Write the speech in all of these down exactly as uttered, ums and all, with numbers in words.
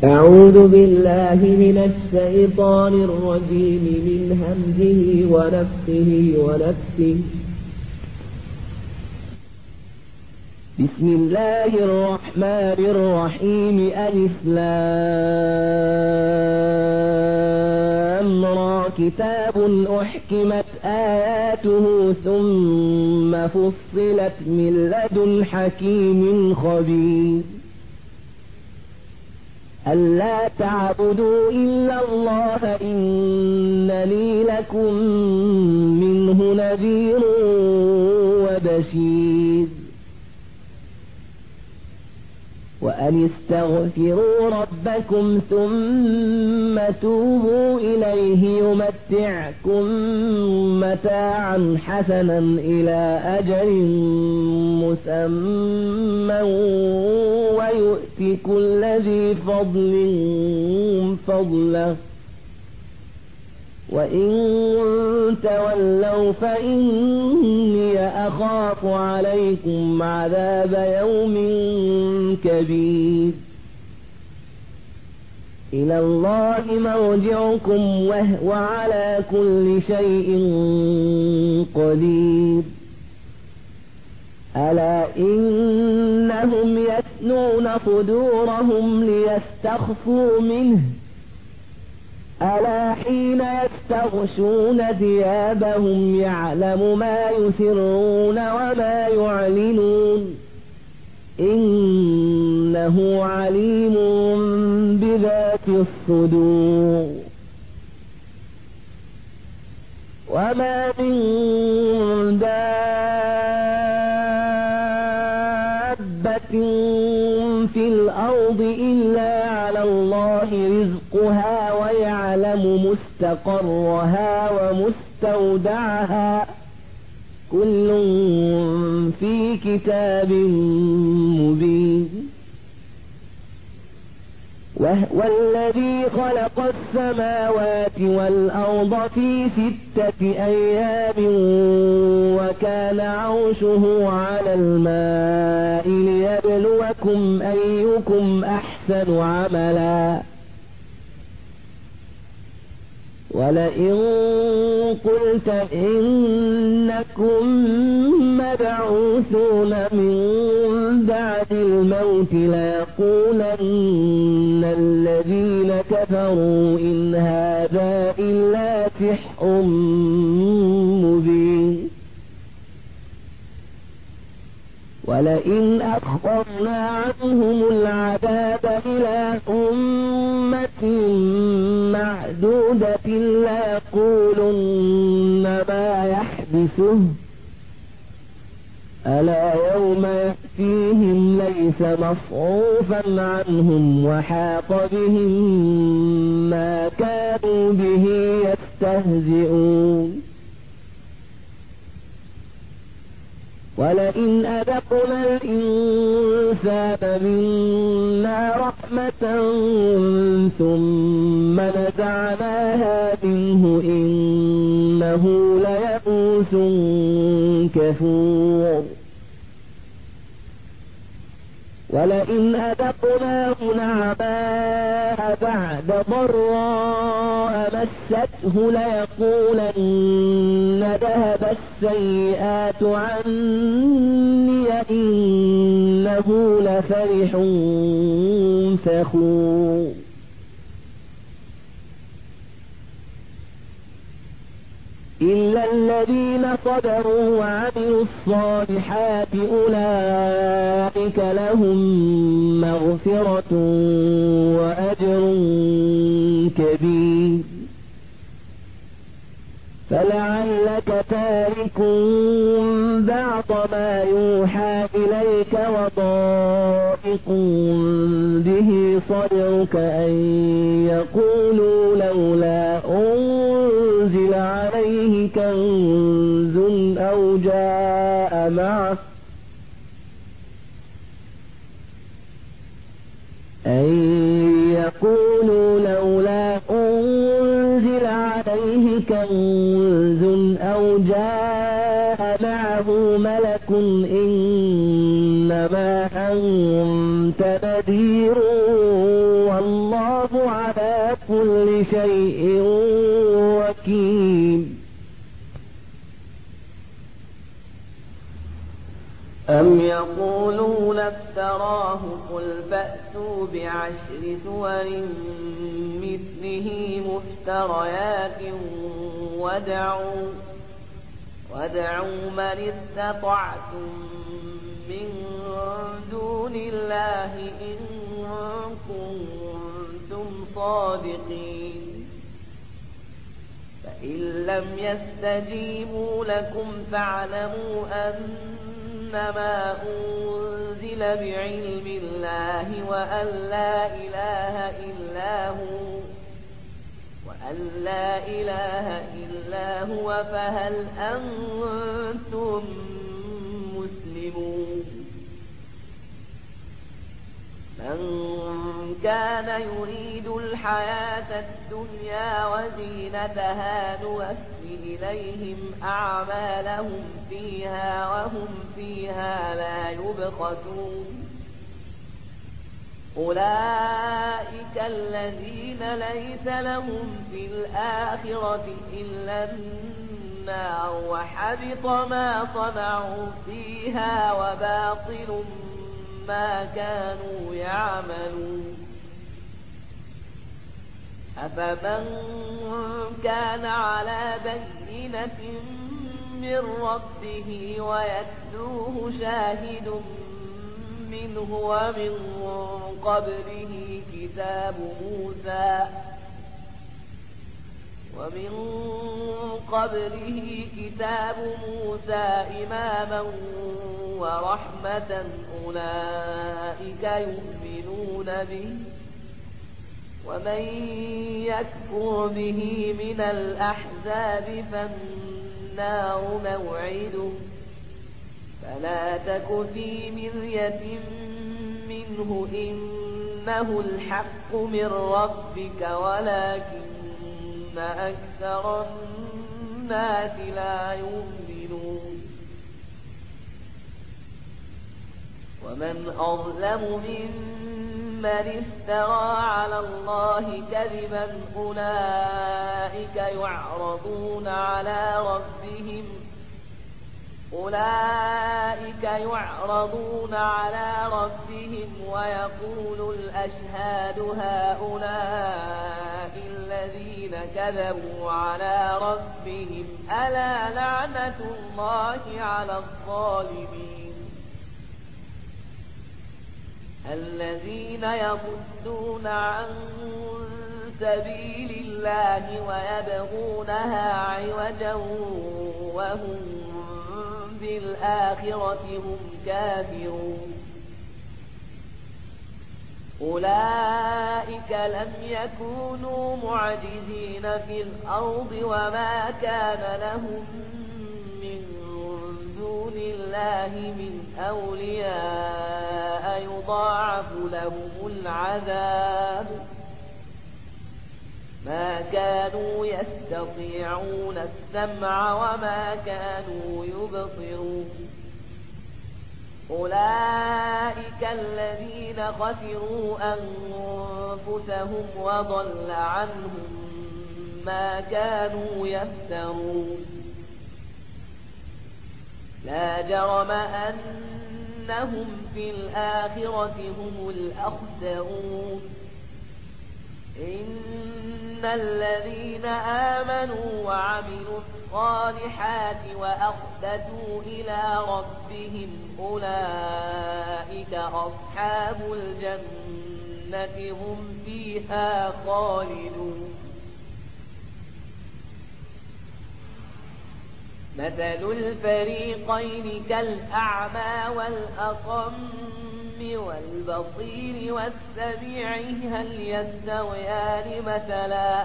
أعوذ بالله من الشيطان الرجيم من همزه ونفخه ونفسه. بسم الله الرحمن الرحيم. ألف لام را كتاب أحكمت آياته ثم فصلت من لدن حكيم خبير. ألا تعبدوا إلا الله إنني لكم منه نذير وبشير. وأن استغفروا ربكم ثم توبوا إليه يمتعكم متاعا حسنا إلى أجل مسمى ويؤتي كل ذي فضل فضله وإن تولوا فإني أخاف عليكم عذاب يوم كبير. إلى الله مرجعكم وهو على كل شيء قدير. ألا إنهم يثنون صدورهم ليستخفوا منه ألا حين يستغشون ثيابهم يعلم ما يسرون وما يعلنون إنه عليم بذات الصدور. وما من دابة في الأرض إلا على الله رزقها ويعلم مستقرها ومستودعها كل في كتاب مبين. وهو الذي خلق السماوات والأرض في ستة أيام وكان عرشه على الماء ليبلوكم أيكم أحسن عملا. ولئن قلت إنكم مبعوثون من بعد الموت ليقولن الذين كفروا إن هذا إلا سحر مبين. ولئن أخرنا عنهم العذاب إلى أمة معدودة ليقولن ما يحبسه ألا يوم يأتيهم ليس مصروفا عنهم وحاق بهم ما كانوا به يستهزئون. ولئن أذقنا الإنسان منا رحمة ثم نزعناها منه إنه ليئوس كفور. ولئن أذقناه نعماء بعد ضراء مسته ليقولن ذهب السيئات عني إنه لفرح فخور. إلا الذين صبروا وعملوا الصالحات أولئك لهم مغفرة وأجر كبير. فلعلك تارك بعض ما يوحى إليك وضائق به صدرك أن يقولوا لولا أنزل عليه كنز أو جاء معه أن يقولوا لولا أنزل عليه كنز أو جاء معه ملك إنما أنت نذير والله على كل شيء وكيل. أم يقولون افتراه قل فأتوا بعشر سور مثله مفتريات وادعوا, وادعوا من استطعتم من دون الله إن كنتم صادقين. فإن لم يستجيبوا لكم فاعلموا أنما أنزل بعلم الله وأن لا إله إلا هو وأن لا إله إلا هو فهل أنتم مسلمون. من كان يريد الحياة الدنيا وزينتها نوفي إليهم أعمالهم فيها وهم فيها لا يبخسون. أولئك الذين ليس لهم في الآخرة إلا النار وحبط ما صنعوا فيها وباطل ما كانوا يعملون. أفمن كان على بينة من ربه ويتلوه شاهد منه ومن قبله كتاب موسى ومن قبله كتاب موسى إماما ورحمة أولئك يؤمنون به. ومن يكفر به من الأحزاب فالنار موعده فلا تك في مرية منه إنه الحق من ربك ولكن أكثر الناس لا يؤمنون. ومن أظلم ممن افترى على الله كذبا أولئك يعرضون على ربهم أولئك يعرضون على ربهم ويقول الأشهاد هؤلاء الذين كذبوا على ربهم ألا لعنة الله على الظالمين الذين يصدون عن سبيل الله ويبغونها عوجا وهم بالآخرة هم كافرون. أولئك لم يكونوا معجزين في الأرض وما كان لهم من دون الله من أولياء يضاعف لهم العذاب ما كانوا يستطيعون السمع وما كانوا يبصرون. أولئك الذين خسروا أنفسهم وضل عنهم ما كانوا يفترون. لا جرم أنهم في الآخرة هم الأخسرون. إن الذين آمنوا وعملوا الصالحات وأخبتوا إلى ربهم أولئك أصحاب الجنة هم فيها خالدون. مثل الفريقين كالأعمى والأصم والبصير والسميع هل يستويان مثلا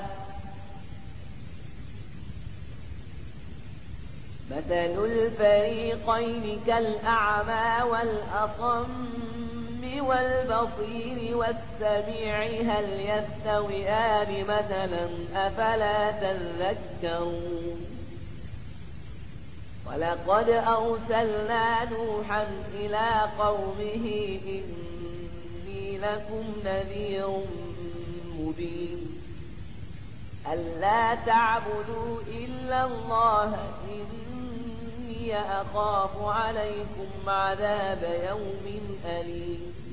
مثل الفريقين كالأعمى والأصم والبصير والسميع هل يستويان مثلا أفلا تذكرون. ولقد أرسلنا نوحا إلى قومه إني لكم نذير مبين ألا تعبدوا إلا الله إني أخاف عليكم عذاب يوم أليم